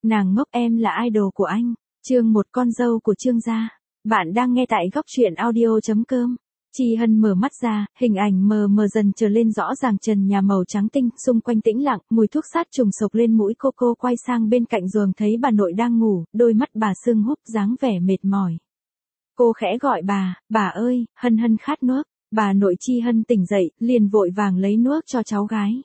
Nàng ngốc, em là idol của anh. Chương 1, con dâu của Trương gia. Bạn đang nghe tại góc truyện audio.com. Chi Hân mở mắt ra, hình ảnh mờ mờ dần trở lên rõ ràng, trần nhà màu trắng tinh, xung quanh tĩnh lặng, mùi thuốc sát trùng sộc lên mũi. Cô quay sang bên cạnh giường thấy bà nội đang ngủ, đôi mắt bà sưng húp, dáng vẻ mệt mỏi. Cô khẽ gọi bà ơi, Hân Hân khát nước. Bà nội Chi Hân tỉnh dậy, liền vội vàng lấy nước cho cháu gái.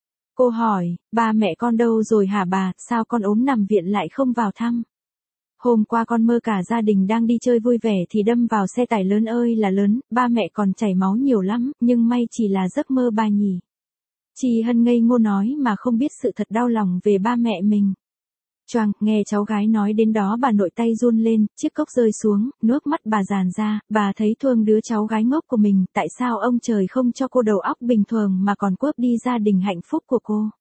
Cô hỏi, ba mẹ con đâu rồi hả bà, sao con ốm nằm viện lại không vào thăm? Hôm qua con mơ cả gia đình đang đi chơi vui vẻ thì đâm vào xe tải lớn ơi là lớn, ba mẹ còn chảy máu nhiều lắm, nhưng may chỉ là giấc mơ bà nhỉ. Chi Hân ngây ngô nói mà không biết sự thật đau lòng về ba mẹ mình. Choàng, nghe cháu gái nói đến đó bà nội tay run lên, chiếc cốc rơi xuống, nước mắt bà tràn ra, bà thấy thương đứa cháu gái ngốc của mình, tại sao ông trời không cho cô đầu óc bình thường mà còn cướp đi gia đình hạnh phúc của cô.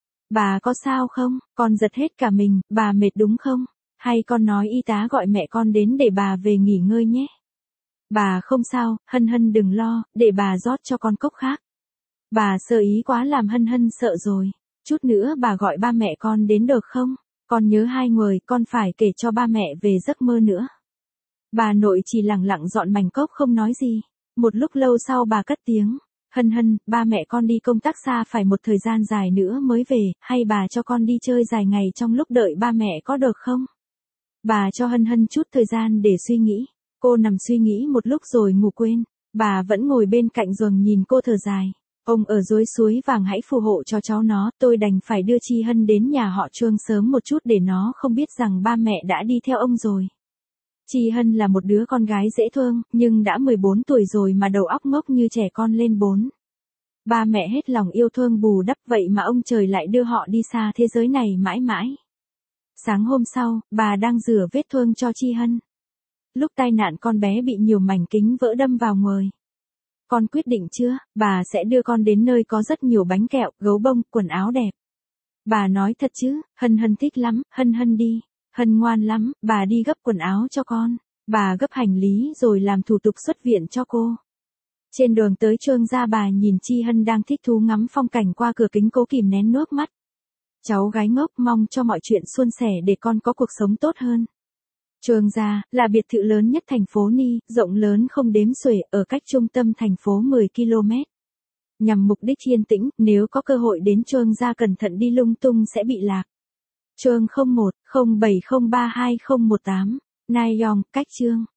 Bà có sao không, con giật hết cả mình, bà mệt đúng không? Hay con nói y tá gọi mẹ con đến để bà về nghỉ ngơi nhé. Bà không sao, Hân Hân đừng lo, để bà rót cho con cốc khác. Bà sơ ý quá làm Hân Hân sợ rồi, chút nữa bà gọi ba mẹ con đến được không? Con nhớ hai người, con phải kể cho ba mẹ về giấc mơ nữa. Bà nội chỉ lặng lặng dọn mảnh cốc không nói gì. Một lúc lâu sau bà cất tiếng. Hân Hân, ba mẹ con đi công tác xa phải một thời gian dài nữa mới về, hay bà cho con đi chơi dài ngày trong lúc đợi ba mẹ có được không? Bà cho Hân Hân chút thời gian để suy nghĩ. Cô nằm suy nghĩ một lúc rồi ngủ quên. Bà vẫn ngồi bên cạnh giường nhìn cô thở dài. Ông ở dưới suối vàng hãy phù hộ cho cháu nó, tôi đành phải đưa Chi Hân đến nhà họ Trương sớm một chút để nó không biết rằng ba mẹ đã đi theo ông rồi. Chi Hân là một đứa con gái dễ thương, nhưng đã 14 tuổi rồi mà đầu óc ngốc như trẻ con lên 4. Ba mẹ hết lòng yêu thương bù đắp, vậy mà ông trời lại đưa họ đi xa thế giới này mãi mãi. Sáng hôm sau, bà đang rửa vết thương cho Chi Hân. Lúc tai nạn con bé bị nhiều mảnh kính vỡ đâm vào người. Con quyết định chưa, bà sẽ đưa con đến nơi có rất nhiều bánh kẹo, gấu bông, quần áo đẹp. Bà nói thật chứ, Hân Hân thích lắm, Hân Hân đi. Hân ngoan lắm, bà đi gấp quần áo cho con. Bà gấp hành lý rồi làm thủ tục xuất viện cho cô. Trên đường tới Trương gia bà nhìn Chi Hân đang thích thú ngắm phong cảnh qua cửa kính, cố kìm nén nước mắt. Cháu gái ngốc, mong cho mọi chuyện suôn sẻ để con có cuộc sống tốt hơn. Trương gia là biệt thự lớn nhất thành phố Ni, rộng lớn không đếm xuể, ở cách trung tâm thành phố 10 km. Nhằm mục đích yên tĩnh, nếu có cơ hội đến Trương gia cẩn thận đi lung tung sẽ bị lạc. Chương 01, 07032018, Nai Yong, cách Trương.